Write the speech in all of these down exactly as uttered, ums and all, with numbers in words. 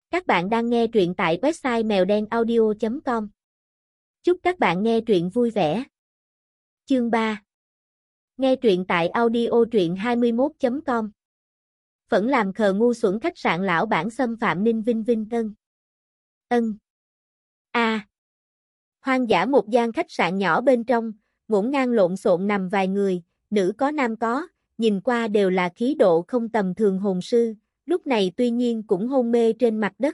Các bạn đang nghe truyện tại website mèo đen audio chấm com. Chúc các bạn nghe truyện vui vẻ. Chương ba. Nghe truyện tại audio truyện hai mươi mốt chấm com. Phẫn làm khờ ngu xuẩn khách sạn lão bản xâm phạm Ninh Vinh Vinh ân. Ân. A. À. Hoang dã một gian khách sạn nhỏ bên trong, ngổn ngang lộn xộn nằm vài người, nữ có nam có, nhìn qua đều là khí độ không tầm thường hồn sư. Lúc này tuy nhiên cũng hôn mê trên mặt đất.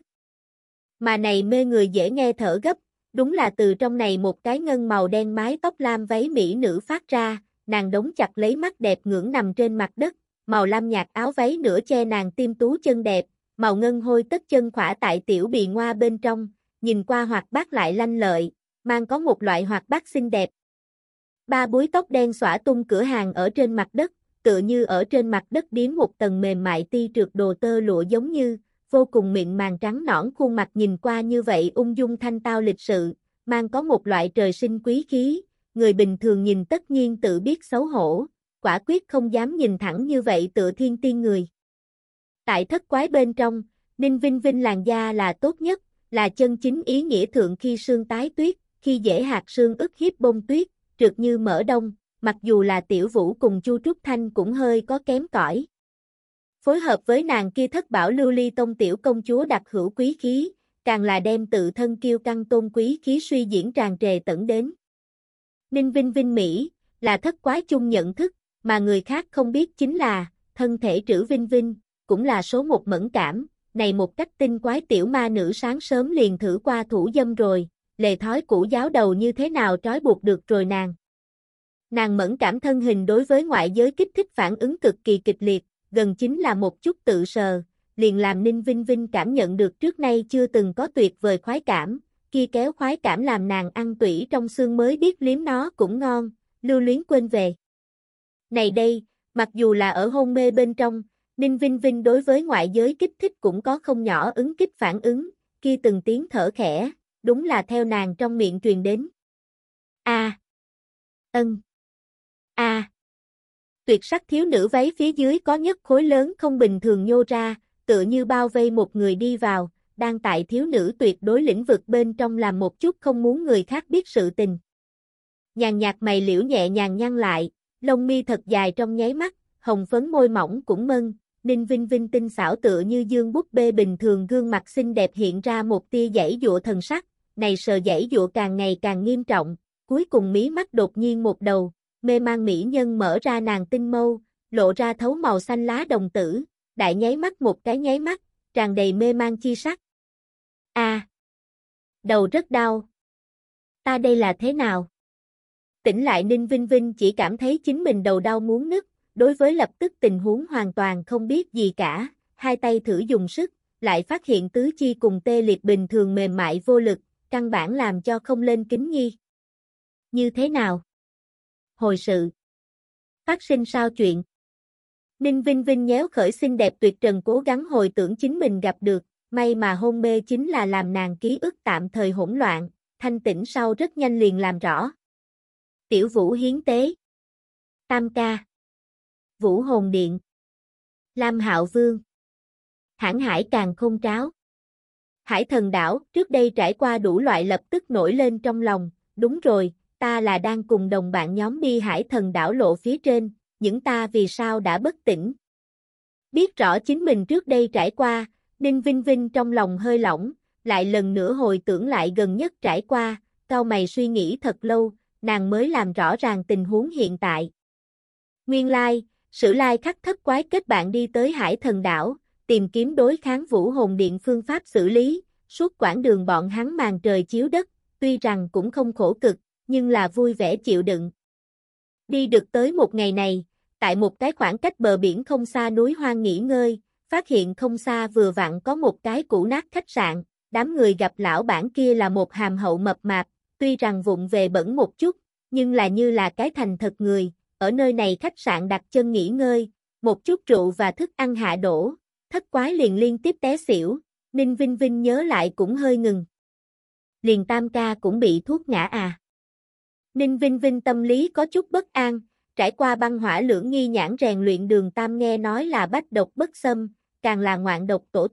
Mà này mê người dễ nghe thở gấp, đúng là từ trong này một cái ngân màu đen mái tóc lam váy mỹ nữ phát ra, nàng đóng chặt lấy mắt đẹp ngưỡng nằm trên mặt đất, màu lam nhạt áo váy nửa che nàng tim tú chân đẹp, màu ngân hôi tất chân khỏa tại tiểu bì ngoa bên trong, nhìn qua hoạt bát lại lanh lợi, mang có một loại hoạt bát xinh đẹp. Ba búi tóc đen xõa tung cửa hàng ở trên mặt đất, tựa như ở trên mặt đất điếm một tầng mềm mại ti trượt đồ tơ lụa giống như, vô cùng mịn màng trắng nõn khuôn mặt nhìn qua như vậy ung dung thanh tao lịch sự, mang có một loại trời sinh quý khí, người bình thường nhìn tất nhiên tự biết xấu hổ, quả quyết không dám nhìn thẳng như vậy tựa thiên tiên người. Tại thất quái bên trong, Ninh Vinh Vinh làn da là tốt nhất, là chân chính ý nghĩa thượng khi sương tái tuyết, khi dễ hạt sương ức hiếp bông tuyết, trượt như mỡ đông. Mặc dù là Tiểu Vũ cùng Chu Trúc Thanh cũng hơi có kém cỏi. Phối hợp với nàng kia thất bảo lưu ly tông tiểu công chúa đặc hữu quý khí, càng là đem tự thân kiêu căng tôn quý khí suy diễn tràn trề tận đến. Ninh Vinh Vinh Mỹ, là thất quái chung nhận thức, mà người khác không biết chính là, thân thể trữ Vinh Vinh, cũng là số một mẫn cảm, này một cách tinh quái tiểu ma nữ sáng sớm liền thử qua thủ dâm rồi, lề thói cũ giáo đầu như thế nào trói buộc được rồi nàng. Nàng mẫn cảm thân hình đối với ngoại giới kích thích phản ứng cực kỳ kịch liệt, gần chính là một chút tự sờ, liền làm Ninh Vinh Vinh cảm nhận được trước nay chưa từng có tuyệt vời khoái cảm, kia kéo khoái cảm làm nàng ăn tủy trong xương mới biết liếm nó cũng ngon, lưu luyến quên về. Này đây, mặc dù là ở hôn mê bên trong, Ninh Vinh Vinh đối với ngoại giới kích thích cũng có không nhỏ ứng kích phản ứng, kia từng tiếng thở khẽ, đúng là theo nàng trong miệng truyền đến. A. À. Ân. A. À. Tuyệt sắc thiếu nữ váy phía dưới có nhất khối lớn không bình thường nhô ra, tựa như bao vây một người đi vào, đang tại thiếu nữ tuyệt đối lĩnh vực bên trong làm một chút không muốn người khác biết sự tình. Nhàn nhạt mày liễu nhẹ nhàng nhăn lại, lông mi thật dài trong nháy mắt, hồng phấn môi mỏng cũng mân, Ninh Vinh Vinh tinh xảo tựa như dương búp bê bình thường gương mặt xinh đẹp hiện ra một tia giãy giụa thần sắc, này sờ giãy giụa càng ngày càng nghiêm trọng, cuối cùng mí mắt đột nhiên một đầu. Mê mang mỹ nhân mở ra nàng tinh mâu, lộ ra thấu màu xanh lá đồng tử, đại nháy mắt một cái nháy mắt, tràn đầy mê mang chi sắc. A. À, đầu rất đau. Ta đây là thế nào? Tỉnh lại Ninh Vinh Vinh chỉ cảm thấy chính mình đầu đau muốn nứt, đối với lập tức tình huống hoàn toàn không biết gì cả, hai tay thử dùng sức, lại phát hiện tứ chi cùng tê liệt bình thường mềm mại vô lực, căn bản làm cho không lên kính nhi. Như thế nào? Hồi sự. Phát sinh sao chuyện? Ninh Vinh Vinh nhéo khởi xinh đẹp tuyệt trần cố gắng hồi tưởng chính mình gặp được, may mà hôn mê chính là làm nàng ký ức tạm thời hỗn loạn, thanh tỉnh sau rất nhanh liền làm rõ. Tiểu Vũ hiến tế. Tam ca. Vũ hồn điện. Lam Hạo Vương. Hãn hải càng không tráo. Hải thần đảo trước đây trải qua đủ loại lập tức nổi lên trong lòng, đúng rồi. Ta là đang cùng đồng bạn nhóm đi hải thần đảo lộ phía trên, những ta vì sao đã bất tỉnh. Biết rõ chính mình trước đây trải qua, Ninh Vinh Vinh trong lòng hơi lỏng, lại lần nữa hồi tưởng lại gần nhất trải qua, cau mày suy nghĩ thật lâu, nàng mới làm rõ ràng tình huống hiện tại. Nguyên lai, Sử Lai khắc thất quái kết bạn đi tới hải thần đảo, tìm kiếm đối kháng Vũ hồn điện phương pháp xử lý, suốt quãng đường bọn hắn màn trời chiếu đất, tuy rằng cũng không khổ cực, nhưng là vui vẻ chịu đựng. Đi được tới một ngày này, tại một cái khoảng cách bờ biển không xa núi hoang nghỉ ngơi, phát hiện không xa vừa vặn có một cái cũ nát khách sạn, đám người gặp lão bản kia là một hàm hậu mập mạp, tuy rằng vụng về bẩn một chút, nhưng là như là cái thành thật người, ở nơi này khách sạn đặt chân nghỉ ngơi, một chút rượu và thức ăn hạ đổ, thất quái liền liên tiếp té xỉu, Ninh Vinh Vinh nhớ lại cũng hơi ngừng. Liền tam ca cũng bị thuốc ngã à. Ninh Vinh Vinh tâm lý có chút bất an, trải qua băng hỏa lưỡng nghi nhãn rèn luyện đường tam nghe nói là bách độc bất xâm, càng là ngoạn độc tổ tông,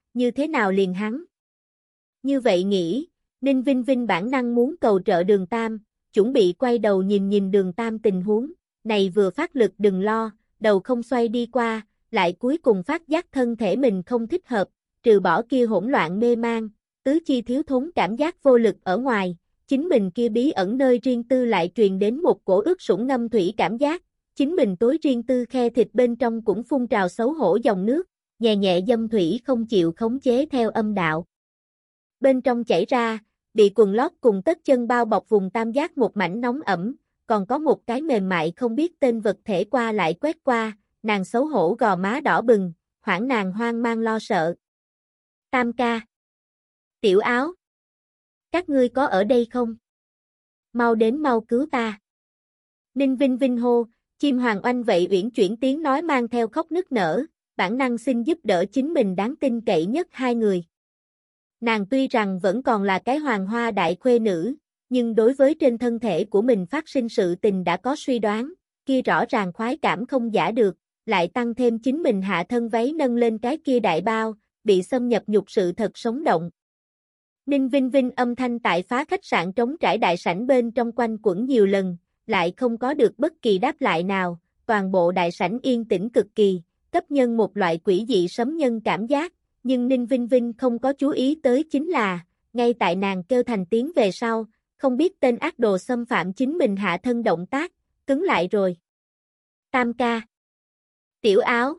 như thế nào liền hắn? Như vậy nghĩ, Ninh Vinh Vinh bản năng muốn cầu trợ Đường Tam, chuẩn bị quay đầu nhìn nhìn Đường Tam tình huống, này vừa phát lực đừng lo, đầu không xoay đi qua, lại cuối cùng phát giác thân thể mình không thích hợp, trừ bỏ kia hỗn loạn mê mang, tứ chi thiếu thốn cảm giác vô lực ở ngoài, chính mình kia bí ẩn nơi riêng tư lại truyền đến một cổ ướt sũng ngâm thủy cảm giác, chính mình tối riêng tư khe thịt bên trong cũng phun trào xấu hổ dòng nước, nhẹ nhẹ dâm thủy không chịu khống chế theo âm đạo. Bên trong chảy ra, bị quần lót cùng tất chân bao bọc vùng tam giác một mảnh nóng ẩm, còn có một cái mềm mại không biết tên vật thể qua lại quét qua, nàng xấu hổ gò má đỏ bừng, hoảng nàng hoang mang lo sợ. Tam ca. Tiểu Áo. Các ngươi có ở đây không? Mau đến mau cứu ta. Ninh Vinh Vinh hô, chim hoàng oanh vậy uyển chuyển tiếng nói mang theo khóc nức nở, bản năng xin giúp đỡ chính mình đáng tin cậy nhất hai người. Nàng tuy rằng vẫn còn là cái hoàng hoa đại khuê nữ, nhưng đối với trên thân thể của mình phát sinh sự tình đã có suy đoán, kia rõ ràng khoái cảm không giả được, lại tăng thêm chính mình hạ thân váy nâng lên cái kia đại bao, bị xâm nhập nhục sự thật sống động. Ninh Vinh Vinh âm thanh tại phá khách sạn trống trải đại sảnh bên trong quanh quẩn nhiều lần, lại không có được bất kỳ đáp lại nào, toàn bộ đại sảnh yên tĩnh cực kỳ, cấp nhân một loại quỷ dị sấm nhân cảm giác, nhưng Ninh Vinh Vinh không có chú ý tới chính là, ngay tại nàng kêu thành tiếng về sau, không biết tên ác đồ xâm phạm chính mình hạ thân động tác, cứng lại rồi. Tam ca. Tiểu Áo.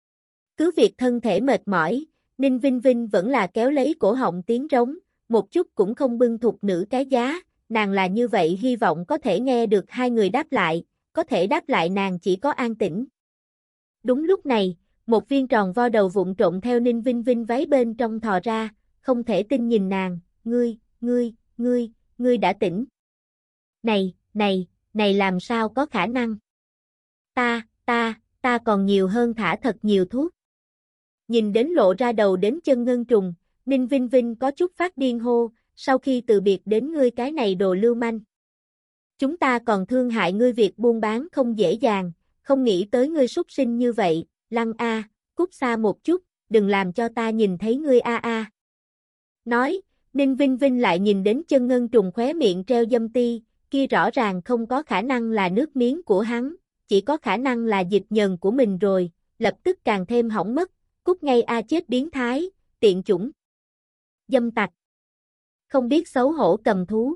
Cứ việc thân thể mệt mỏi, Ninh Vinh Vinh vẫn là kéo lấy cổ họng tiếng rống, một chút cũng không bưng thục nữ cái giá, nàng là như vậy hy vọng có thể nghe được hai người đáp lại, có thể đáp lại nàng chỉ có an tĩnh. Đúng lúc này, một viên tròn vo đầu vụn trộn theo Ninh Vinh Vinh váy bên trong thò ra, không thể tin nhìn nàng, ngươi, ngươi, ngươi, ngươi đã tỉnh. Này, này, này làm sao có khả năng? Ta, ta, ta còn nhiều hơn thả thật nhiều thuốc. Nhìn đến lộ ra đầu đến chân ngân trùng, Ninh Vinh Vinh có chút phát điên hô, sau khi từ biệt đến ngươi cái này đồ lưu manh. Chúng ta còn thương hại ngươi việc buôn bán không dễ dàng, không nghĩ tới ngươi súc sinh như vậy, Lăng A, cút xa một chút, đừng làm cho ta nhìn thấy ngươi a a. Nói, Ninh Vinh Vinh lại nhìn đến chân ngân trùng khóe miệng treo dâm ti, kia rõ ràng không có khả năng là nước miếng của hắn, chỉ có khả năng là dịch nhờn của mình rồi, lập tức càng thêm hỏng mất, cút ngay a chết biến thái, tiện chủng. Dâm tặc. Không biết xấu hổ cầm thú.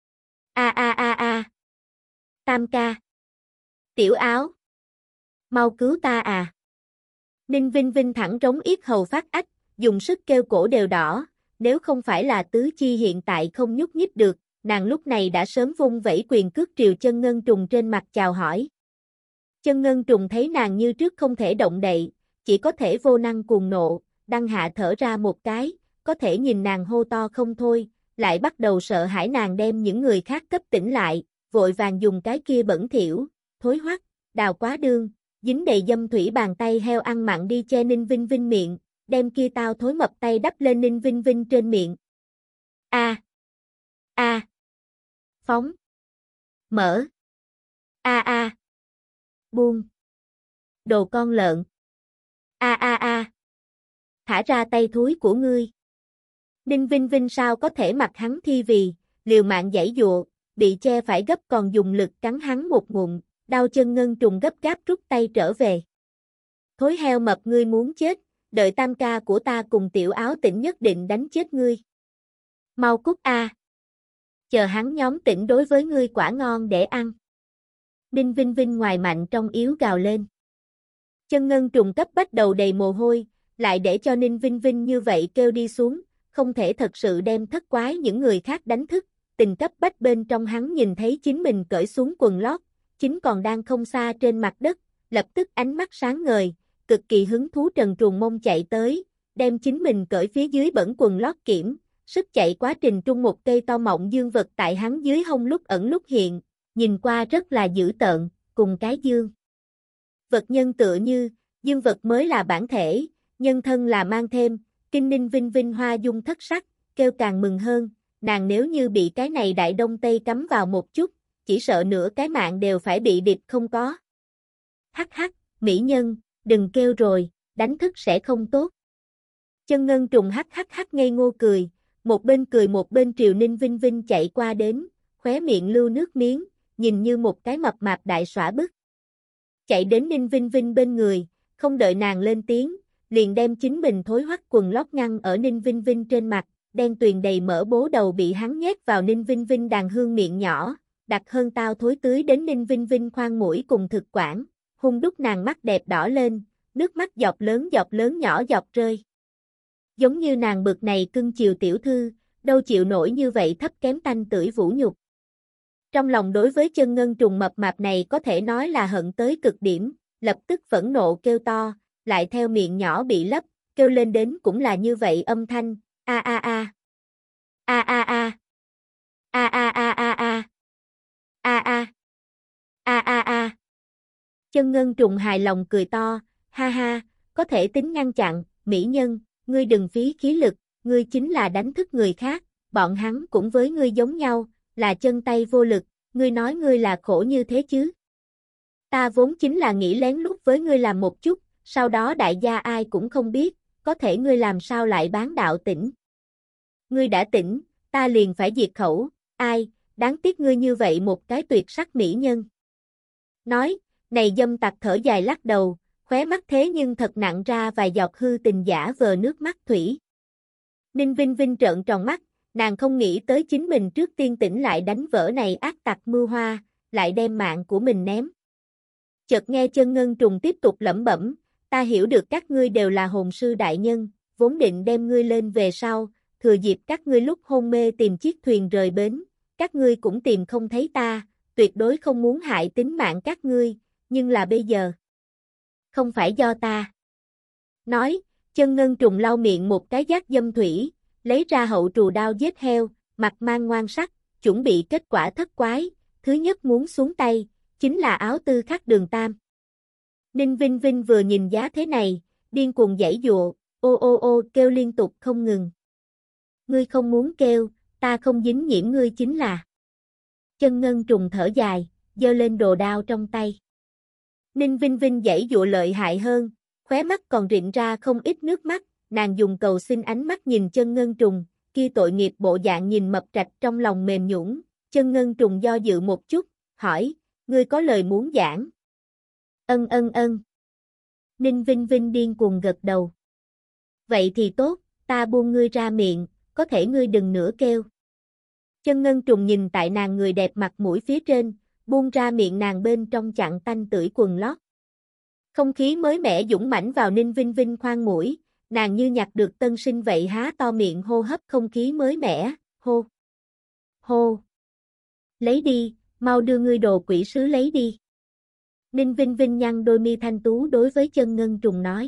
A a a a. Tam ca. Tiểu Áo. Mau cứu ta à. Ninh Vinh Vinh thẳng trống yết hầu phát ách, dùng sức kêu cổ đều đỏ, nếu không phải là tứ chi hiện tại không nhúc nhích được, nàng lúc này đã sớm vung vẩy quyền cước triều chân ngân trùng trên mặt chào hỏi. Chân ngân trùng thấy nàng như trước không thể động đậy, chỉ có thể vô năng cuồng nộ, đăng hạ thở ra một cái, có thể nhìn nàng hô to không thôi, lại bắt đầu sợ hãi nàng đem những người khác cấp tỉnh lại, vội vàng dùng cái kia bẩn thỉu, thối hoắc, đào quá đương, dính đầy dâm thủy bàn tay heo ăn mặn đi che Ninh Vinh Vinh miệng, đem kia tao thối mập tay đắp lên Ninh Vinh Vinh trên miệng. A. A. Phóng. Mở. A a. Buông. Đồ con lợn. A a a. Thả ra tay thúi của ngươi. Ninh Vinh Vinh sao có thể mặc hắn thi vì, liều mạng giãy dụa, bị che phải gấp còn dùng lực cắn hắn một ngụm, đau chân ngân trùng gấp gáp rút tay trở về. Thối heo mập ngươi muốn chết, đợi tam ca của ta cùng Tiểu Áo tỉnh nhất định đánh chết ngươi. Mau cút a. Chờ hắn nhóm tỉnh đối với ngươi quả ngon để ăn. Ninh Vinh Vinh ngoài mạnh trong yếu gào lên. Chân ngân trùng cấp bách đầu đầy mồ hôi, lại để cho Ninh Vinh Vinh như vậy kêu đi xuống, không thể thật sự đem thất quái những người khác đánh thức, tình cấp bách bên trong hắn nhìn thấy chính mình cởi xuống quần lót, chính còn đang không xa trên mặt đất, lập tức ánh mắt sáng ngời, cực kỳ hứng thú trần truồng mông chạy tới, đem chính mình cởi phía dưới bẩn quần lót kiểm, sức chạy quá trình trung một cây to mọng dương vật tại hắn dưới hông lúc ẩn lúc hiện, nhìn qua rất là dữ tợn, cùng cái dương. Vật nhân tựa như, dương vật mới là bản thể, nhân thân là mang thêm, kinh Ninh Vinh Vinh hoa dung thất sắc, kêu càng mừng hơn, nàng nếu như bị cái này đại đông tây cắm vào một chút, chỉ sợ nửa cái mạng đều phải bị địch không có. Hắc hắc, mỹ nhân, đừng kêu rồi, đánh thức sẽ không tốt. Chân ngân trùng hắc hắc hắc ngây ngô cười, một bên cười một bên triều Ninh Vinh Vinh chạy qua đến, khóe miệng lưu nước miếng, nhìn như một cái mập mạp đại xõa bức. Chạy đến Ninh Vinh Vinh bên người, không đợi nàng lên tiếng, liền đem chính mình thối hoắc quần lót ngăn ở Ninh Vinh Vinh trên mặt, đen tuyền đầy mỡ bố đầu bị hắn nhét vào Ninh Vinh Vinh đàn hương miệng nhỏ, đặc hơn tao thối tưới đến Ninh Vinh Vinh khoang mũi cùng thực quản, hung đúc nàng mắt đẹp đỏ lên, nước mắt giọt lớn giọt lớn nhỏ giọt rơi. Giống như nàng bực này cưng chiều tiểu thư, đâu chịu nổi như vậy thấp kém tanh tưởi vũ nhục. Trong lòng đối với chân ngân trùng mập mạp này có thể nói là hận tới cực điểm, lập tức phẫn nộ kêu to, lại theo miệng nhỏ bị lấp, kêu lên đến cũng là như vậy âm thanh, a a a, a a a, a a a a a, a a, a a a. Chân ngân trùng hài lòng cười to, ha ha, có thể tính ngăn chặn, mỹ nhân, ngươi đừng phí khí lực, ngươi chính là đánh thức người khác, bọn hắn cũng với ngươi giống nhau, là chân tay vô lực, ngươi nói ngươi là khổ như thế chứ. Ta vốn chính là nghĩ lén lút với ngươi làm một chút, sau đó đại gia ai cũng không biết, có thể ngươi làm sao lại bán đạo tỉnh. Ngươi đã tỉnh, ta liền phải diệt khẩu, ai, đáng tiếc ngươi như vậy một cái tuyệt sắc mỹ nhân. Nói, này dâm tặc thở dài lắc đầu, khóe mắt thế nhưng thật nặng ra vài giọt hư tình giả vờ nước mắt thủy. Ninh Vinh Vinh trợn tròn mắt, nàng không nghĩ tới chính mình trước tiên tỉnh lại đánh vỡ này ác tặc mưu hoa, lại đem mạng của mình ném. Chợt nghe chân ngân trùng tiếp tục lẩm bẩm, ta hiểu được các ngươi đều là hồn sư đại nhân, vốn định đem ngươi lên về sau, thừa dịp các ngươi lúc hôn mê tìm chiếc thuyền rời bến, các ngươi cũng tìm không thấy ta, tuyệt đối không muốn hại tính mạng các ngươi, nhưng là bây giờ. Không phải do ta. Nói, chân ngân trùng lau miệng một cái giác dâm thủy, lấy ra hậu trù đao giết heo, mặt mang ngoan sắc, chuẩn bị kết quả thất quái, thứ nhất muốn xuống tay, chính là áo tư khắc đường tam. Ninh Vinh Vinh vừa nhìn giá thế này, điên cuồng giãy giụa, ô ô ô kêu liên tục không ngừng. Ngươi không muốn kêu, ta không dính nhiễm ngươi chính là. Chân ngân trùng thở dài, giơ lên đồ đao trong tay. Ninh Vinh Vinh giãy giụa lợi hại hơn, khóe mắt còn rịn ra không ít nước mắt, nàng dùng cầu xin ánh mắt nhìn chân ngân trùng, kia tội nghiệp bộ dạng nhìn mập trạch trong lòng mềm nhũn, chân ngân trùng do dự một chút, hỏi, ngươi có lời muốn giảng? Ân ân ân. Ninh Vinh Vinh điên cuồng gật đầu. Vậy thì tốt, ta buông ngươi ra miệng, có thể ngươi đừng nữa kêu. Chân ngân trùng nhìn tại nàng người đẹp mặt mũi phía trên, buông ra miệng nàng bên trong chặn tanh tưởi quần lót. Không khí mới mẻ dũng mãnh vào Ninh Vinh Vinh khoang mũi, nàng như nhặt được tân sinh vậy há to miệng hô hấp không khí mới mẻ, hô. Hô. Lấy đi, mau đưa ngươi đồ quỷ sứ lấy đi. Ninh Vinh Vinh nhăn đôi mi thanh tú đối với chân ngân trùng nói.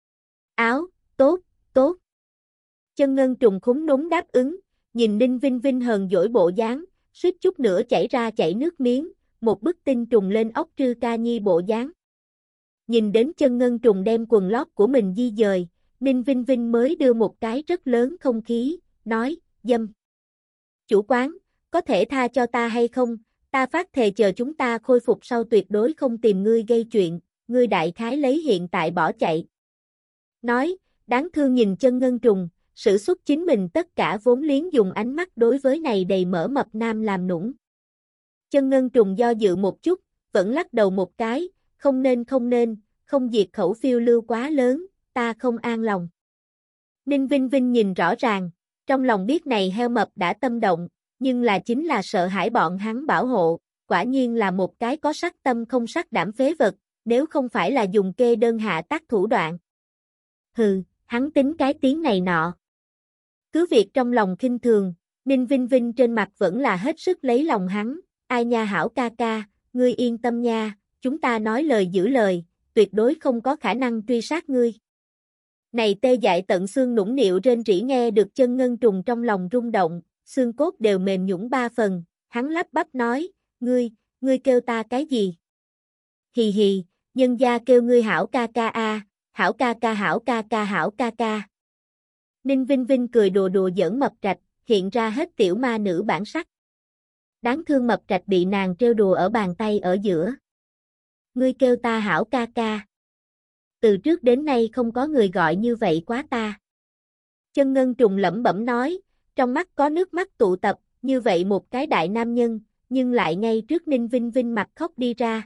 Áo, tốt, tốt. Chân ngân trùng khúm núm đáp ứng, nhìn Ninh Vinh Vinh hờn dỗi bộ dáng, suýt chút nữa chảy ra chảy nước miếng, một bức tinh trùng lên óc trư ca nhi bộ dáng. Nhìn đến chân ngân trùng đem quần lót của mình di dời, Ninh Vinh Vinh mới đưa một cái rất lớn không khí, nói, dâm. Chủ quán, có thể tha cho ta hay không, ta phát thề chờ chúng ta khôi phục sau tuyệt đối không tìm ngươi gây chuyện, ngươi đại khái lấy hiện tại bỏ chạy. Nói, đáng thương nhìn chân ngân trùng, sử xuất chính mình tất cả vốn liếng dùng ánh mắt đối với này đầy mỡ mập nam làm nũng. Chân ngân trùng do dự một chút, vẫn lắc đầu một cái, không nên không nên, không diệt khẩu phiêu lưu quá lớn, ta không an lòng. Ninh Vinh Vinh nhìn rõ ràng, trong lòng biết này heo mập đã tâm động, nhưng là chính là sợ hãi bọn hắn bảo hộ, quả nhiên là một cái có sắc tâm không sắc đảm phế vật, nếu không phải là dùng kê đơn hạ tác thủ đoạn. Hừ, hắn tính cái tiếng này nọ. Cứ việc trong lòng khinh thường, Ninh Vinh Vinh trên mặt vẫn là hết sức lấy lòng hắn, ai nha hảo ca ca, ngươi yên tâm nha, chúng ta nói lời giữ lời, tuyệt đối không có khả năng truy sát ngươi. Này tê dại tận xương nũng nịu rên rỉ nghe được chân ngân trùng trong lòng rung động, xương cốt đều mềm nhũn ba phần, hắn lắp bắp nói, ngươi, ngươi kêu ta cái gì? Hì hì, nhân gia kêu ngươi hảo ca ca a, hảo ca ca hảo ca ca hảo ca ca. Ninh Vinh Vinh cười đùa đùa giỡn mập trạch, hiện ra hết tiểu ma nữ bản sắc. Đáng thương mập trạch bị nàng trêu đùa ở bàn tay ở giữa. Ngươi kêu ta hảo ca ca. Từ trước đến nay không có người gọi như vậy quá ta. Chân ngân trùng lẩm bẩm nói, trong mắt có nước mắt tụ tập, như vậy một cái đại nam nhân, nhưng lại ngay trước Ninh Vinh Vinh mặt khóc đi ra.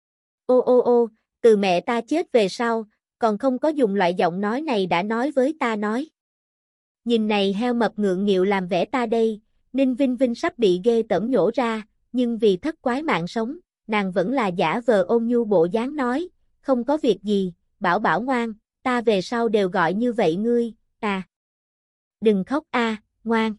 Ô ô ô, từ mẹ ta chết về sau, còn không có dùng loại giọng nói này đã nói với ta nói. Nhìn này heo mập ngượng nghịu làm vẻ ta đây, Ninh Vinh Vinh sắp bị ghê tởm nhổ ra, nhưng vì thất quái mạng sống, nàng vẫn là giả vờ ôn nhu bộ dáng nói, không có việc gì, bảo bảo ngoan, ta về sau đều gọi như vậy ngươi, à. Đừng khóc a, ngoan.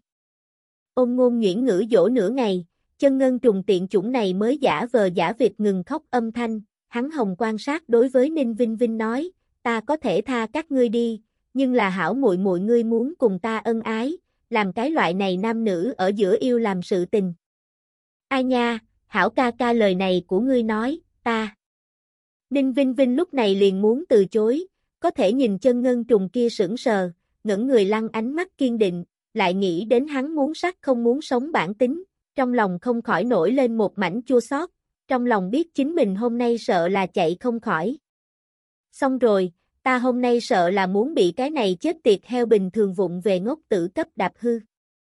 Ôn Ngôn nhuyễn ngữ dỗ nửa ngày, chân ngân trùng tiện chủng này mới giả vờ giả vịt ngừng khóc âm thanh, hắn hồng quan sát đối với Ninh Vinh Vinh nói, ta có thể tha các ngươi đi, nhưng là hảo muội muội ngươi muốn cùng ta ân ái, làm cái loại này nam nữ ở giữa yêu làm sự tình. Ai nha, hảo ca ca lời này của ngươi nói, ta. Ninh Vinh Vinh lúc này liền muốn từ chối, có thể nhìn chân ngân trùng kia sững sờ, ngẩng người lăng ánh mắt kiên định, lại nghĩ đến hắn muốn sắc không muốn sống bản tính, trong lòng không khỏi nổi lên một mảnh chua xót, trong lòng biết chính mình hôm nay sợ là chạy không khỏi. Xong rồi, ta hôm nay sợ là muốn bị cái này chết tiệt heo bình thường vụng về ngốc tử cấp đạp hư.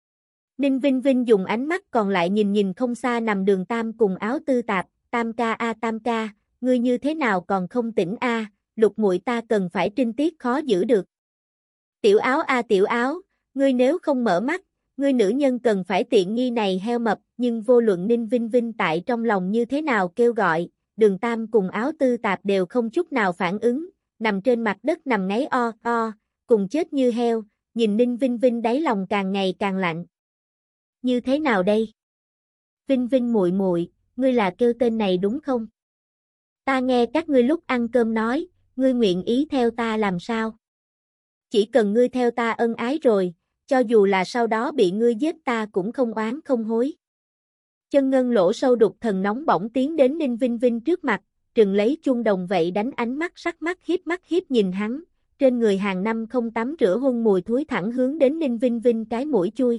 Ninh Vinh Vinh dùng ánh mắt còn lại nhìn nhìn không xa nằm Đường Tam cùng Áo Tư Tạp, Tam ca a Tam ca, ngươi như thế nào còn không tỉnh a, Lục muội ta cần phải trinh tiết khó giữ được. Tiểu Áo a Tiểu Áo, ngươi nếu không mở mắt, ngươi nữ nhân cần phải tiện nghi này heo mập, nhưng vô luận Ninh Vinh Vinh tại trong lòng như thế nào kêu gọi, Đường Tam cùng Áo Tư Tạp đều không chút nào phản ứng, nằm trên mặt đất nằm ngáy o o, cùng chết như heo, nhìn Ninh Vinh Vinh đáy lòng càng ngày càng lạnh. Như thế nào đây? Vinh Vinh muội muội, ngươi là kêu tên này đúng không? Ta nghe các ngươi lúc ăn cơm nói, ngươi nguyện ý theo ta làm sao? Chỉ cần ngươi theo ta ân ái rồi, cho dù là sau đó bị ngươi giết ta cũng không oán không hối. Chân ngân lỗ sâu đục thần nóng bỏng tiến đến Ninh Vinh Vinh trước mặt, trừng lấy chuông đồng vậy đánh ánh mắt sắc mắt hiếp mắt hiếp nhìn hắn, trên người hàng năm không tắm rửa hôn mùi thối thẳng hướng đến Ninh Vinh Vinh cái mũi chui.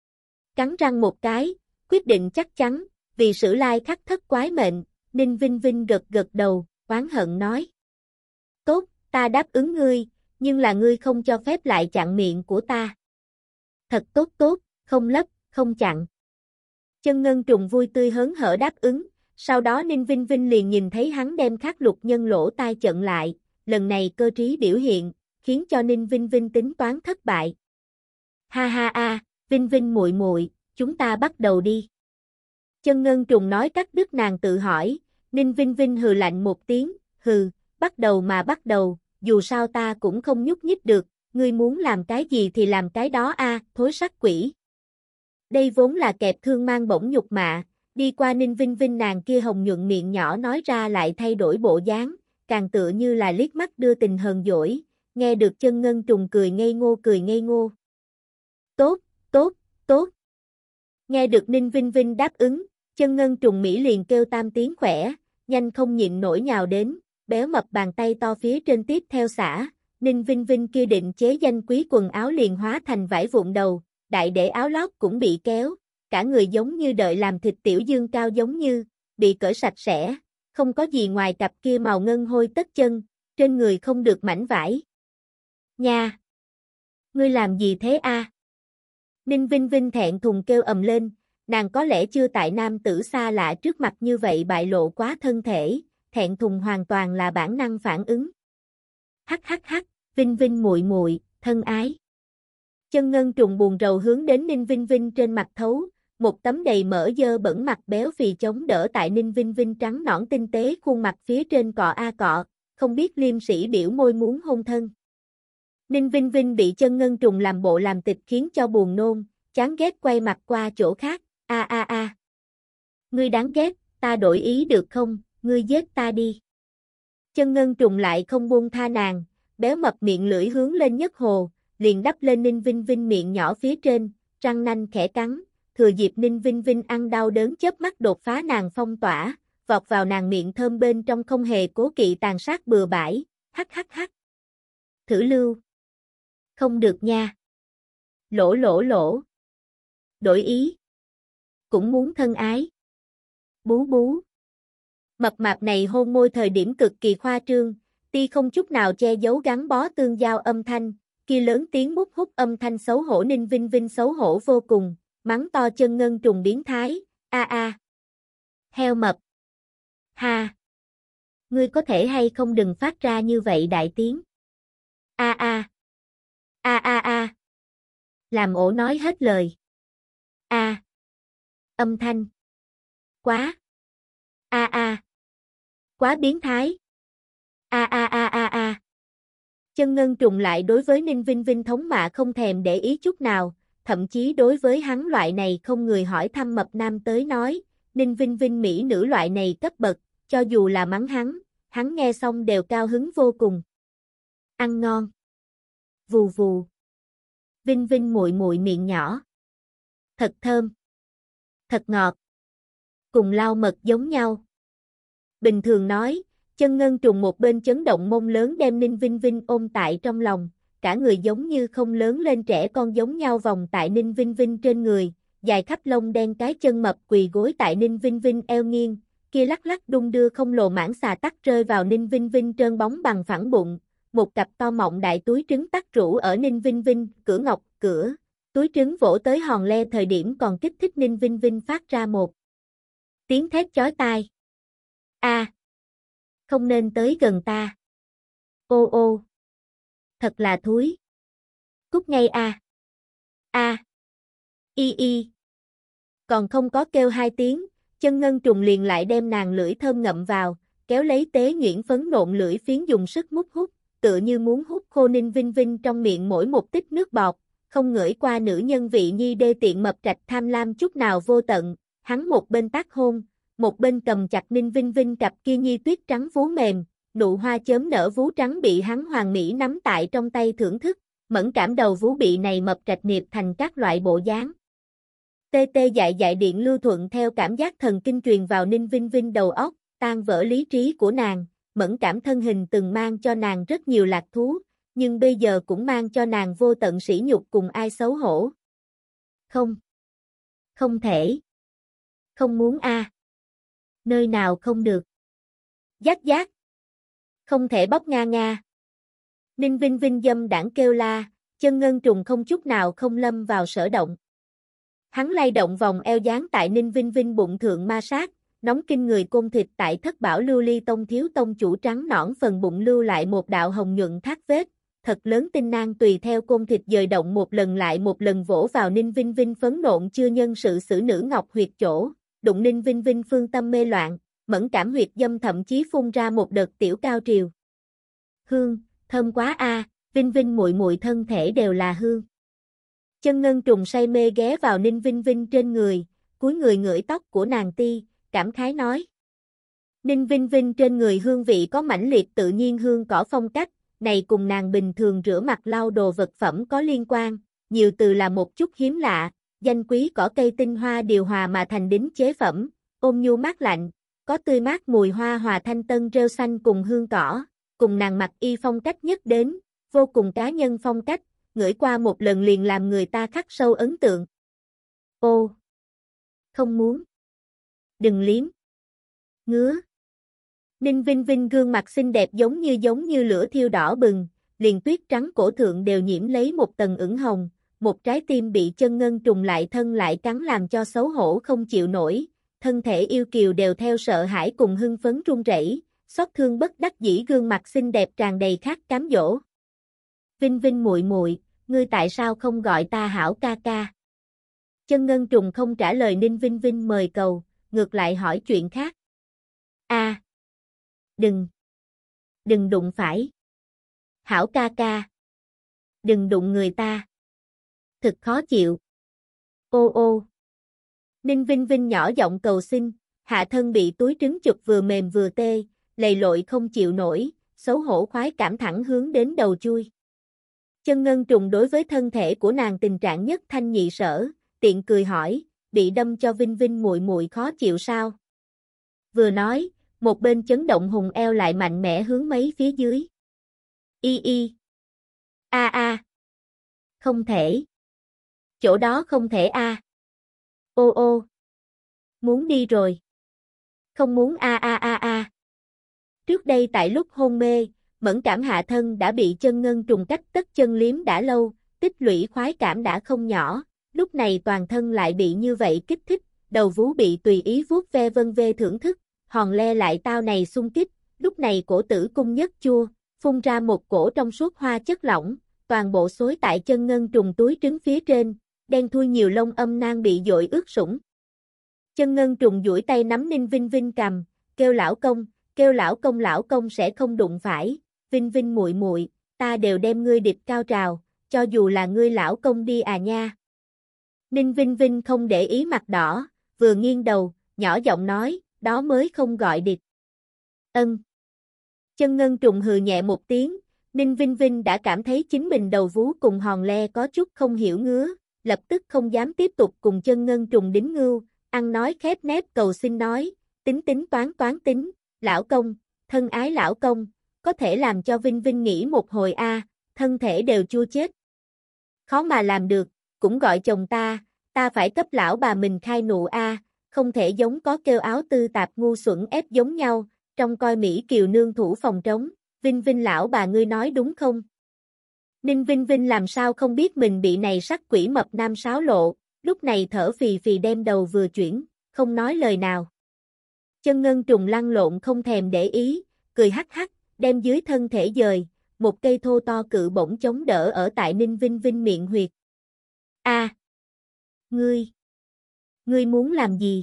Cắn răng một cái, quyết định chắc chắn, vì sử lai khắc thất quái mệnh, Ninh Vinh Vinh gật gật đầu, oán hận nói. Tốt, ta đáp ứng ngươi, nhưng là ngươi không cho phép lại chặn miệng của ta. Thật tốt tốt, không lấp, không chặn. Chân ngân trùng vui tươi hớn hở đáp ứng, sau đó Ninh Vinh Vinh liền nhìn thấy hắn đem khắc lục nhân lỗ tai chận lại, lần này cơ trí biểu hiện, khiến cho Ninh Vinh Vinh tính toán thất bại. Ha ha a, Vinh Vinh muội muội, chúng ta bắt đầu đi. Chân ngân trùng nói cắt đứt nàng tự hỏi, Ninh Vinh Vinh hừ lạnh một tiếng, hừ, bắt đầu mà bắt đầu, dù sao ta cũng không nhúc nhích được, ngươi muốn làm cái gì thì làm cái đó a, thối sắc quỷ. Đây vốn là kẹp thương mang bổng nhục mạ, đi qua Ninh Vinh Vinh nàng kia hồng nhuận miệng nhỏ nói ra lại thay đổi bộ dáng, càng tựa như là liếc mắt đưa tình hờn dỗi, nghe được chân ngân trùng cười ngây ngô cười ngây ngô. Tốt, tốt, tốt. Nghe được Ninh Vinh Vinh đáp ứng, chân ngân trùng Mỹ liền kêu tam tiếng khỏe, nhanh không nhịn nổi nhào đến, béo mập bàn tay to phía trên tiếp theo xả, Ninh Vinh Vinh kia định chế danh quý quần áo liền hóa thành vải vụn đầu, đại để áo lót cũng bị kéo, cả người giống như đợi làm thịt tiểu dương cao giống như, bị cởi sạch sẽ, không có gì ngoài cặp kia màu ngân hôi tất chân, trên người không được mảnh vải. Nha! Ngươi làm gì thế a? Ninh Vinh Vinh thẹn thùng kêu ầm lên, nàng có lẽ chưa tại nam tử xa lạ trước mặt như vậy bại lộ quá thân thể, thẹn thùng hoàn toàn là bản năng phản ứng. Hắc hắc hắc, Vinh Vinh muội muội, thân ái. Chân ngân trùng buồn rầu hướng đến Ninh Vinh Vinh trên mặt thấu, một tấm đầy mỡ dơ bẩn mặt béo phì chống đỡ tại Ninh Vinh Vinh trắng nõn tinh tế khuôn mặt phía trên cọ a cọ, không biết liêm sĩ biểu môi muốn hôn thân. Ninh Vinh Vinh bị chân ngân trùng làm bộ làm tịch khiến cho buồn nôn, chán ghét quay mặt qua chỗ khác, a a a. Ngươi đáng ghét, ta đổi ý được không, ngươi giết ta đi. Chân ngân trùng lại không buông tha nàng, béo mập miệng lưỡi hướng lên nhất hồ, liền đắp lên Ninh Vinh Vinh miệng nhỏ phía trên, răng nanh khẽ cắn, thừa dịp Ninh Vinh Vinh ăn đau đớn chớp mắt đột phá nàng phong tỏa, vọt vào nàng miệng thơm bên trong không hề cố kỵ tàn sát bừa bãi, hắc hắc hắc. Thử lưu. Không được nha. Lỗ lỗ lỗ. Đổi ý. Cũng muốn thân ái. Bú bú. Mập mạp này hôn môi thời điểm cực kỳ khoa trương, ti không chút nào che giấu gắn bó tương giao âm thanh, kia lớn tiếng mút hút âm thanh xấu hổ. Ninh Vinh Vinh xấu hổ vô cùng, mắng to chân ngân trùng biến thái, a a. Heo mập. Ha. Ngươi có thể hay không đừng phát ra như vậy đại tiếng. A a. A a a. Làm ổ nói hết lời. A. Âm thanh. Quá. A a. Quá biến thái. A a a a a. Chân ngân trùng lại đối với Ninh Vinh Vinh thống mạ không thèm để ý chút nào, thậm chí đối với hắn loại này không người hỏi thăm mập nam tới nói, Ninh Vinh Vinh mỹ nữ loại này cấp bậc, cho dù là mắng hắn, hắn nghe xong đều cao hứng vô cùng. Ăn ngon. Vù vù. Vinh Vinh muội muội miệng nhỏ. Thật thơm. Thật ngọt. Cùng lau mật giống nhau. Bình thường nói, chân ngân trùng một bên chấn động mông lớn đem Ninh Vinh Vinh ôm tại trong lòng, cả người giống như không lớn lên trẻ con giống nhau vòng tại Ninh Vinh Vinh trên người, dài khắp lông đen cái chân mập quỳ gối tại Ninh Vinh Vinh eo nghiêng, kia lắc lắc đung đưa không lộ mãng xà tắc rơi vào Ninh Vinh Vinh trơn bóng bằng phẳng bụng, một cặp to mọng đại túi trứng tắc rũ ở Ninh Vinh Vinh, cửa ngọc, cửa, túi trứng vỗ tới hòn le thời điểm còn kích thích Ninh Vinh Vinh phát ra một tiếng thét chói tai. A. Không nên tới gần ta. Ô ô. Thật là thúi. Cút ngay a. A. Y y. Còn không có kêu hai tiếng, chân ngân trùng liền lại đem nàng lưỡi thơm ngậm vào, kéo lấy tế nhuyễn phấn nộn lưỡi phiến dùng sức mút hút, tựa như muốn hút khô Ninh Vinh Vinh trong miệng mỗi một tích nước bọt, không ngửi qua nữ nhân vị nhi đê tiện mập trạch tham lam chút nào vô tận, hắn một bên tác hôn, một bên cầm chặt Ninh Vinh Vinh cặp kia nhi tuyết trắng vú mềm, nụ hoa chớm nở vú trắng bị hắn hoàn mỹ nắm tại trong tay thưởng thức, mẫn cảm đầu vú bị này mập trạch niệp thành các loại bộ dáng. Tê tê dại dại điện lưu thuận theo cảm giác thần kinh truyền vào Ninh Vinh Vinh đầu óc, tan vỡ lý trí của nàng, mẫn cảm thân hình từng mang cho nàng rất nhiều lạc thú, nhưng bây giờ cũng mang cho nàng vô tận sỉ nhục cùng ai xấu hổ. Không. Không thể. Không muốn a. À. Nơi nào không được. Giác giác. Không thể bóp nga nga. Ninh Vinh Vinh dâm đảng kêu la, chân ngân trùng không chút nào không lâm vào sở động. Hắn lay động vòng eo dán tại Ninh Vinh Vinh bụng thượng ma sát, nóng kinh người côn thịt tại thất bảo lưu ly tông thiếu tông chủ trắng nõn phần bụng lưu lại một đạo hồng nhuận thác vết, thật lớn tinh nang tùy theo côn thịt dời động một lần lại một lần vỗ vào Ninh Vinh Vinh phấn nộn chưa nhân sự xử nữ ngọc huyệt chỗ, đụng Ninh Vinh Vinh phương tâm mê loạn, mẫn cảm huyệt dâm thậm chí phun ra một đợt tiểu cao triều. Hương, thơm quá a, à, Vinh Vinh muội muội thân thể đều là hương. Chân ngân trùng say mê ghé vào Ninh Vinh Vinh trên người, cúi người ngửi tóc của nàng ti, cảm khái nói. Ninh Vinh Vinh trên người hương vị có mãnh liệt tự nhiên hương cỏ phong cách, này cùng nàng bình thường rửa mặt lau đồ vật phẩm có liên quan, nhiều từ là một chút hiếm lạ, danh quý cỏ cây tinh hoa điều hòa mà thành đính chế phẩm, ôm nhu mát lạnh, có tươi mát mùi hoa hòa thanh tân rêu xanh cùng hương cỏ, cùng nàng mặc y phong cách nhất đến, vô cùng cá nhân phong cách, ngửi qua một lần liền làm người ta khắc sâu ấn tượng. Ô! Không muốn! Đừng liếm! Ngứa! Ninh Vinh Vinh gương mặt xinh đẹp giống như giống như lửa thiêu đỏ bừng, liền tuyết trắng cổ thượng đều nhiễm lấy một tầng ửng hồng, một trái tim bị chân ngân trùng lại thân lại cắn làm cho xấu hổ không chịu nổi, thân thể yêu kiều đều theo sợ hãi cùng hưng phấn run rẩy, xót thương bất đắc dĩ gương mặt xinh đẹp tràn đầy khát cám dỗ. Vinh Vinh muội muội, ngươi tại sao không gọi ta hảo ca ca? Chân ngân trùng không trả lời Ninh Vinh Vinh mời cầu, ngược lại hỏi chuyện khác. A, à, đừng, đừng đụng phải. Hảo ca ca, đừng đụng người ta. Thực khó chịu. Ô ô. Ninh Vinh Vinh nhỏ giọng cầu xin, hạ thân bị túi trứng chụp vừa mềm vừa tê, lầy lội không chịu nổi, xấu hổ khoái cảm thẳng hướng đến đầu chui. Chân ngân trùng đối với thân thể của nàng tình trạng nhất thanh nhị sở, tiện cười hỏi, bị đâm cho Vinh Vinh muội muội khó chịu sao? Vừa nói, một bên chấn động hùng eo lại mạnh mẽ hướng mấy phía dưới. Y y. A a. Không thể. Chỗ đó không thể a. Ô ô. Muốn đi rồi. Không muốn a a a a. Trước đây tại lúc hôn mê, mẫn cảm hạ thân đã bị chân ngân trùng cách tất chân liếm đã lâu, tích lũy khoái cảm đã không nhỏ, lúc này toàn thân lại bị như vậy kích thích, đầu vú bị tùy ý vuốt ve vân vê thưởng thức, hòn le lại tao này xung kích, lúc này cổ tử cung nhất chua, phun ra một cổ trong suốt hoa chất lỏng, toàn bộ xối tại chân ngân trùng túi trứng phía trên, đen thui nhiều lông âm nang bị dội ướt sũng. Chân ngân trùng duỗi tay nắm Ninh Vinh Vinh cầm, kêu lão công, kêu lão công lão công sẽ không đụng phải, Vinh Vinh muội muội, ta đều đem ngươi địch cao trào, cho dù là ngươi lão công đi à nha. Ninh Vinh Vinh không để ý mặt đỏ, vừa nghiêng đầu, nhỏ giọng nói, đó mới không gọi địch. Ân. Chân ngân trùng hừ nhẹ một tiếng, Ninh Vinh Vinh đã cảm thấy chính mình đầu vú cùng hòn le có chút không hiểu ngứa, lập tức không dám tiếp tục cùng chân ngân trùng đính ngưu, ăn nói khép nép cầu xin nói, tính tính toán toán tính, lão công, thân ái lão công, có thể làm cho Vinh Vinh nghỉ một hồi a, à, thân thể đều chua chết. Khó mà làm được, cũng gọi chồng ta, ta phải cấp lão bà mình khai nụ a, à, không thể giống có kêu áo tư tạp ngu xuẩn ép giống nhau, trong coi Mỹ Kiều nương thủ phòng trống, Vinh Vinh lão bà ngươi nói đúng không? Ninh Vinh Vinh làm sao không biết mình bị này sắc quỷ mập nam sáo lộ, lúc này thở phì phì đem đầu vừa chuyển, không nói lời nào. Chân ngân trùng lăn lộn không thèm để ý, cười hắc hắc, đem dưới thân thể dời, một cây thô to cự bổng chống đỡ ở tại Ninh Vinh Vinh miệng huyệt. A, à, ngươi, ngươi muốn làm gì?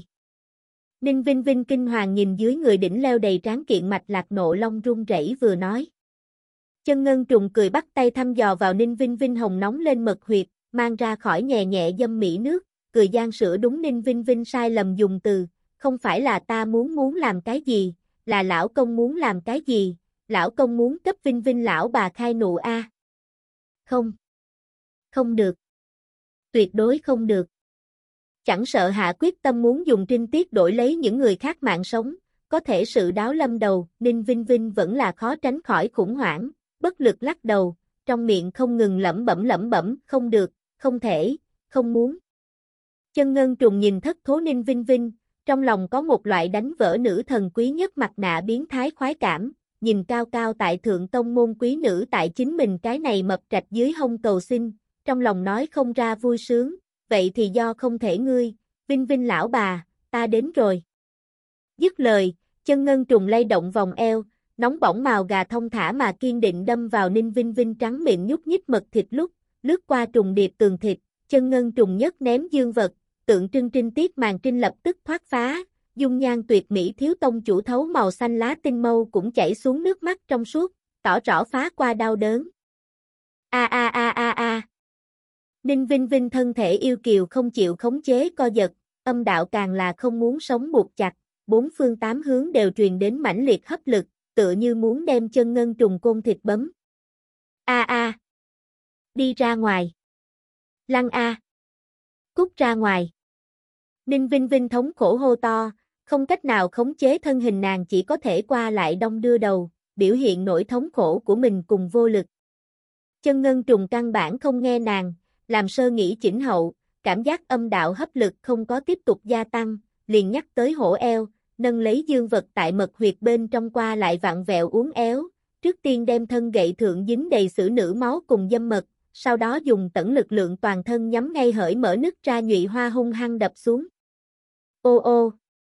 Ninh Vinh Vinh kinh hoàng nhìn dưới người đỉnh leo đầy tráng kiện mạch lạc nộ long run rẩy vừa nói. Chân ngân trùng cười bắt tay thăm dò vào Ninh Vinh Vinh hồng nóng lên mật huyệt, mang ra khỏi nhẹ nhẹ dâm mỹ nước, cười gian sữa đúng Ninh Vinh Vinh sai lầm dùng từ, không phải là ta muốn muốn làm cái gì, là lão công muốn làm cái gì, lão công muốn cấp Vinh Vinh lão bà khai nụ a. À. Không. Không được. Tuyệt đối không được. Chẳng sợ hạ quyết tâm muốn dùng trinh tiết đổi lấy những người khác mạng sống, có thể sự đáo lâm đầu, Ninh Vinh Vinh vẫn là khó tránh khỏi khủng hoảng, bất lực lắc đầu, trong miệng không ngừng lẩm bẩm lẩm bẩm, không được, không thể, không muốn. Chân ngân trùng nhìn thất thố Ninh Vinh Vinh, trong lòng có một loại đánh vỡ nữ thần quý nhất mặt nạ biến thái khoái cảm, nhìn cao cao tại thượng tông môn quý nữ tại chính mình cái này mập trạch dưới hông cầu xin, trong lòng nói không ra vui sướng, vậy thì do không thể ngươi, Vinh Vinh lão bà, ta đến rồi. Dứt lời, chân ngân trùng lay động vòng eo, nóng bỏng màu gà thông thả mà kiên định đâm vào Ninh Vinh Vinh trắng miệng nhúc nhích mật thịt lúc, lướt qua trùng điệp tường thịt, chân ngân trùng nhất ném dương vật, tượng trưng trinh tiết màn trinh lập tức thoát phá, dung nhan tuyệt mỹ thiếu tông chủ thấu màu xanh lá tinh mâu cũng chảy xuống nước mắt trong suốt, tỏ rõ phá qua đau đớn. A a a a a. Ninh Vinh Vinh thân thể yêu kiều không chịu khống chế co giật, âm đạo càng là không muốn sống buộc chặt, bốn phương tám hướng đều truyền đến mãnh liệt hấp lực, tựa như muốn đem chân ngân trùng côn thịt bấm. A a. Đi ra ngoài. Lăn a. Cút ra ngoài. Ninh Vinh Vinh thống khổ hô to, không cách nào khống chế thân hình nàng chỉ có thể qua lại đong đưa đầu, biểu hiện nỗi thống khổ của mình cùng vô lực. Chân ngân trùng căn bản không nghe nàng, làm sơ nghĩ chỉnh hậu, cảm giác âm đạo hấp lực không có tiếp tục gia tăng, liền nhắc tới hổ eo, nâng lấy dương vật tại mật huyệt bên trong qua lại vặn vẹo uốn éo, trước tiên đem thân gậy thượng dính đầy sử nữ máu cùng dâm mật, sau đó dùng tẩn lực lượng toàn thân nhắm ngay hởi mở nứt ra nhụy hoa hung hăng đập xuống. Ô ô.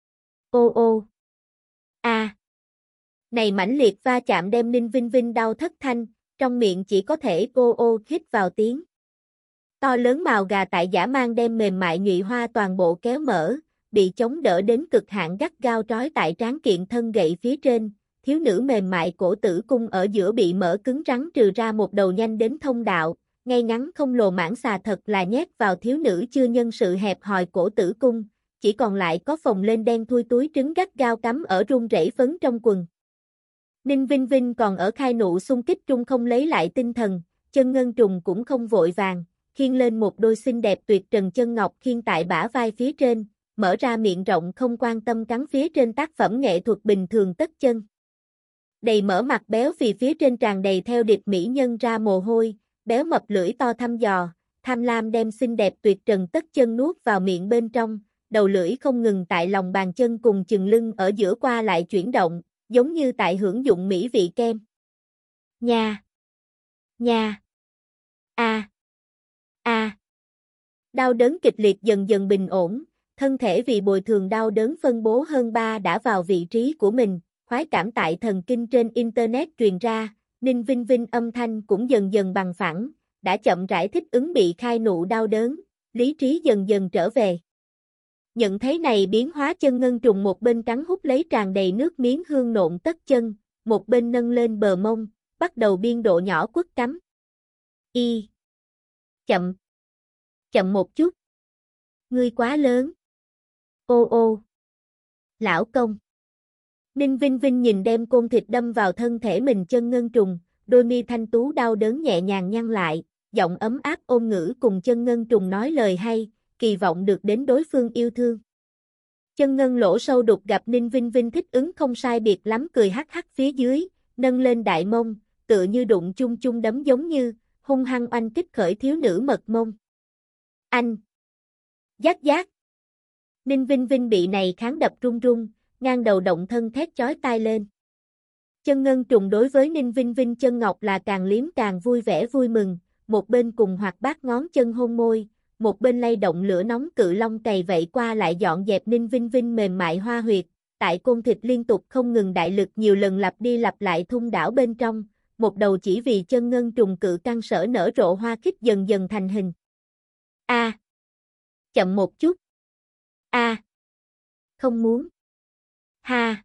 Ô ô. A. À. Này mãnh liệt va chạm đem Ninh Vinh Vinh đau thất thanh, trong miệng chỉ có thể ô ô hít vào tiếng. To lớn màu gà tại giả mang đem mềm mại nhụy hoa toàn bộ kéo mở, bị chống đỡ đến cực hạn gắt gao trói tại tráng kiện thân gậy phía trên, thiếu nữ mềm mại cổ tử cung ở giữa bị mở cứng rắn trừ ra một đầu nhanh đến thông đạo, ngay ngắn không lồ mãng xà thật là nhét vào thiếu nữ chưa nhân sự hẹp hòi cổ tử cung, chỉ còn lại có phồng lên đen thui túi trứng gắt gao cắm ở run rẩy phấn trong quần. Ninh Vinh Vinh còn ở khai nụ xung kích trung không lấy lại tinh thần, chân ngân trùng cũng không vội vàng, khiêng lên một đôi xinh đẹp tuyệt trần chân ngọc khiêng tại bả vai phía trên, mở ra miệng rộng không quan tâm cắn phía trên tác phẩm nghệ thuật bình thường tất chân. Đầy mở mặt béo vì phía trên tràn đầy theo điệp mỹ nhân ra mồ hôi, béo mập lưỡi to thăm dò, tham lam đem xinh đẹp tuyệt trần tất chân nuốt vào miệng bên trong, đầu lưỡi không ngừng tại lòng bàn chân cùng chừng lưng ở giữa qua lại chuyển động, giống như tại hưởng dụng mỹ vị kem. Nha. Nha. A. A. Đau đớn kịch liệt dần dần bình ổn, thân thể vì bồi thường đau đớn phân bố hơn ba đã vào vị trí của mình, khoái cảm tại thần kinh trên Internet truyền ra, Ninh Vinh Vinh âm thanh cũng dần dần bằng phẳng, đã chậm rãi thích ứng bị khai nụ đau đớn, lý trí dần dần trở về. Nhận thấy này biến hóa, chân ngân trùng một bên cắn hút lấy tràn đầy nước miếng hương nộn tất chân, một bên nâng lên bờ mông, bắt đầu biên độ nhỏ quất cắm. Y. Chậm. Chậm một chút. Ngươi quá lớn. Ô ô. Lão công. Ninh Vinh Vinh nhìn đem côn thịt đâm vào thân thể mình, chân ngân trùng, đôi mi thanh tú đau đớn nhẹ nhàng nhăn lại, giọng ấm áp ôn ngữ cùng chân ngân trùng nói lời hay, kỳ vọng được đến đối phương yêu thương. Chân ngân lỗ sâu đục gặp Ninh Vinh Vinh thích ứng không sai biệt lắm, cười hắc hắc phía dưới, nâng lên đại mông, tựa như đụng chung chung đấm giống như, hung hăng oanh kích khởi thiếu nữ mật mông. Anh! Giác giác! Ninh Vinh Vinh bị này kháng đập run run, ngang đầu động thân thét chói tai lên. Chân ngân trùng đối với Ninh Vinh Vinh chân ngọc là càng liếm càng vui vẻ vui mừng, một bên cùng hoạt bát ngón chân hôn môi, một bên lay động lửa nóng cự long cày vậy qua lại dọn dẹp Ninh Vinh Vinh mềm mại hoa huyệt, tại côn thịt liên tục không ngừng đại lực nhiều lần lặp đi lặp lại thung đảo bên trong, một đầu chỉ vì chân ngân trùng cự căng sở nở rộ hoa khích dần dần thành hình. A. À. Chậm một chút. A. À. Không muốn. Ha.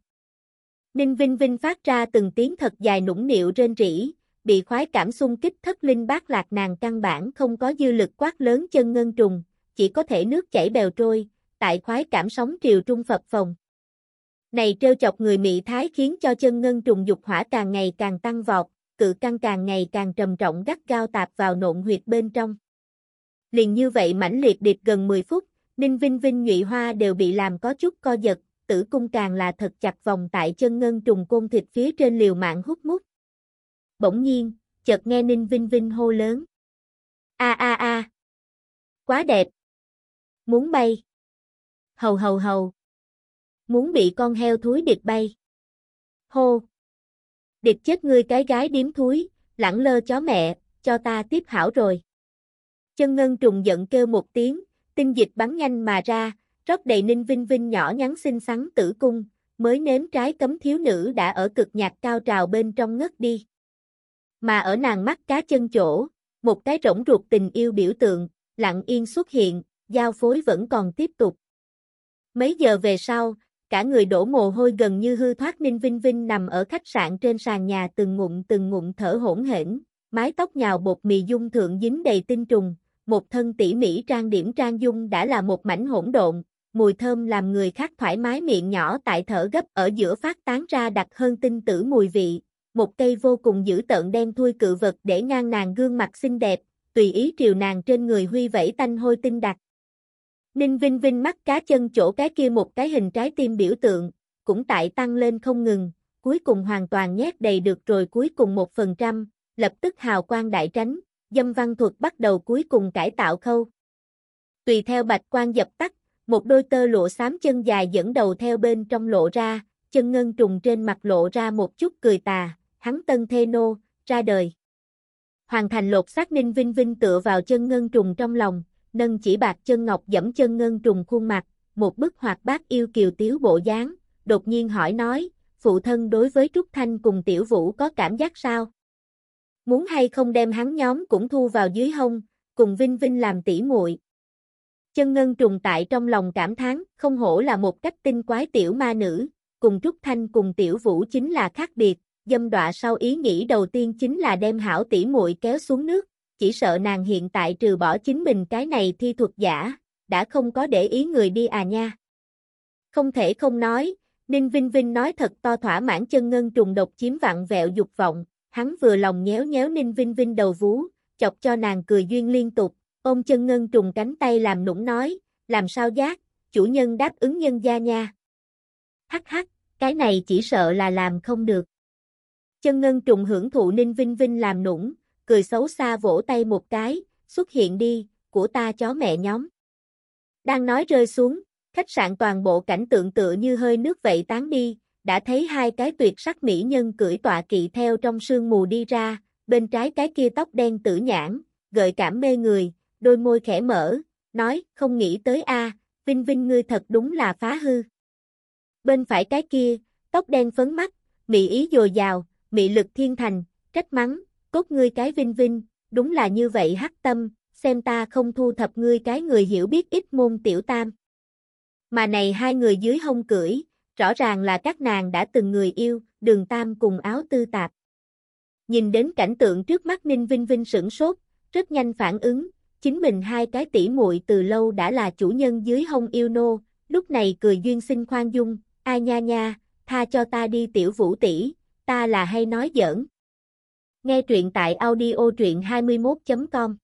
Ninh Vinh Vinh phát ra từng tiếng thật dài nũng nịu rên rỉ, bị khoái cảm xung kích thất linh bát lạc, nàng căn bản không có dư lực quát lớn chân ngân trùng, chỉ có thể nước chảy bèo trôi, tại khoái cảm sóng triều trung phập phồng. Này trêu chọc người Mị Thái khiến cho chân ngân trùng dục hỏa càng ngày càng tăng vọt, cự căng càng ngày càng trầm trọng gắt gao tạp vào nộn huyệt bên trong. Liền như vậy mãnh liệt điệp gần mười phút, Ninh Vinh Vinh nhụy hoa đều bị làm có chút co giật, tử cung càng là thật chặt vòng tại chân ngân trùng côn thịt phía trên liều mạng hút mút. Bỗng nhiên, chợt nghe Ninh Vinh Vinh hô lớn. A a a. Quá đẹp. Muốn bay. Hầu hầu hầu. Muốn bị con heo thúi địch bay. Hô. Địch chết ngươi cái gái điếm thúi, lẳng lơ chó mẹ, cho ta tiếp hảo rồi. Chân ngân trùng giận kêu một tiếng, tinh dịch bắn nhanh mà ra, rót đầy Ninh Vinh Vinh nhỏ nhắn xinh xắn tử cung, mới nếm trái cấm thiếu nữ đã ở cực nhạc cao trào bên trong ngất đi. Mà ở nàng mắt cá chân chỗ, một cái rỗng ruột tình yêu biểu tượng, lặng yên xuất hiện, giao phối vẫn còn tiếp tục. Mấy giờ về sau, cả người đổ mồ hôi gần như hư thoát Ninh Vinh Vinh nằm ở khách sạn trên sàn nhà từng ngụm từng ngụm thở hổn hển, mái tóc nhào bột mì dung thượng dính đầy tinh trùng, một thân tỉ mỉ trang điểm trang dung đã là một mảnh hỗn độn, mùi thơm làm người khác thoải mái miệng nhỏ tại thở gấp ở giữa phát tán ra đặc hơn tinh tử mùi vị. Một cây vô cùng dữ tợn đen thui cự vật để ngang nàng gương mặt xinh đẹp, tùy ý triều nàng trên người huy vẫy tanh hôi tinh đặc. Ninh Vinh Vinh mắt cá chân chỗ cái kia một cái hình trái tim biểu tượng, cũng tại tăng lên không ngừng, cuối cùng hoàn toàn nhét đầy được rồi cuối cùng một phần trăm, lập tức hào quang đại tránh, dâm văn thuật bắt đầu cuối cùng cải tạo khâu. Tùy theo bạch quang dập tắt, một đôi tơ lụa xám chân dài dẫn đầu theo bên trong lộ ra, chân ngân trùng trên mặt lộ ra một chút cười tà. Hắn tân thê nô, ra đời. Hoàn thành lột xác, Ninh Vinh Vinh tựa vào chân ngân trùng trong lòng, nâng chỉ bạc chân ngọc dẫm chân ngân trùng khuôn mặt, một bức hoạt bát yêu kiều tiếu bộ dáng, đột nhiên hỏi nói, phụ thân đối với Trúc Thanh cùng Tiểu Vũ có cảm giác sao? Muốn hay không đem hắn nhóm cũng thu vào dưới hông, cùng Vinh Vinh làm tỷ muội. Chân ngân trùng tại trong lòng cảm thán, không hổ là một cách tinh quái tiểu ma nữ, cùng Trúc Thanh cùng Tiểu Vũ chính là khác biệt. Dâm đọa sau ý nghĩ đầu tiên chính là đem hảo tỷ muội kéo xuống nước, chỉ sợ nàng hiện tại trừ bỏ chính mình cái này thi thuật giả, đã không có để ý người đi à nha. Không thể không nói, Ninh Vinh Vinh nói thật to thỏa mãn. Chân ngân trùng độc chiếm vặn vẹo dục vọng, hắn vừa lòng nhéo nhéo Ninh Vinh Vinh đầu vú, chọc cho nàng cười duyên liên tục, ôm chân ngân trùng cánh tay làm nũng nói, làm sao giác, chủ nhân đáp ứng nhân gia nha. Hắc hắc, cái này chỉ sợ là làm không được. Chân ngân trùng hưởng thụ Ninh Vinh Vinh làm nũng, cười xấu xa vỗ tay một cái, xuất hiện đi, của ta chó mẹ nhóm. Đang nói rơi xuống, khách sạn toàn bộ cảnh tượng tựa như hơi nước vậy tán đi, đã thấy hai cái tuyệt sắc mỹ nhân cưỡi tọa kỵ theo trong sương mù đi ra, bên trái cái kia tóc đen tử nhãn, gợi cảm mê người, đôi môi khẽ mở, nói, không nghĩ tới a, Vinh Vinh ngươi thật đúng là phá hư. Bên phải cái kia, tóc đen phấn mắt, mị ý dồi dào, mị lực thiên thành, trách mắng, cốt ngươi cái Vinh Vinh, đúng là như vậy hắc tâm, xem ta không thu thập ngươi cái người hiểu biết ít môn tiểu tam. Mà này hai người dưới hông cưỡi, rõ ràng là các nàng đã từng người yêu, Đường Tam cùng Áo Tư Tạp. Nhìn đến cảnh tượng trước mắt Ninh Vinh Vinh sửng sốt, rất nhanh phản ứng, chính mình hai cái tỷ muội từ lâu đã là chủ nhân dưới hông yêu nô, lúc này cười duyên xin khoan dung, ai nha nha, tha cho ta đi tiểu Vũ tỷ, ta là hay nói giỡn. Nghe truyện tại audio truyện hai mươi mốt chấm com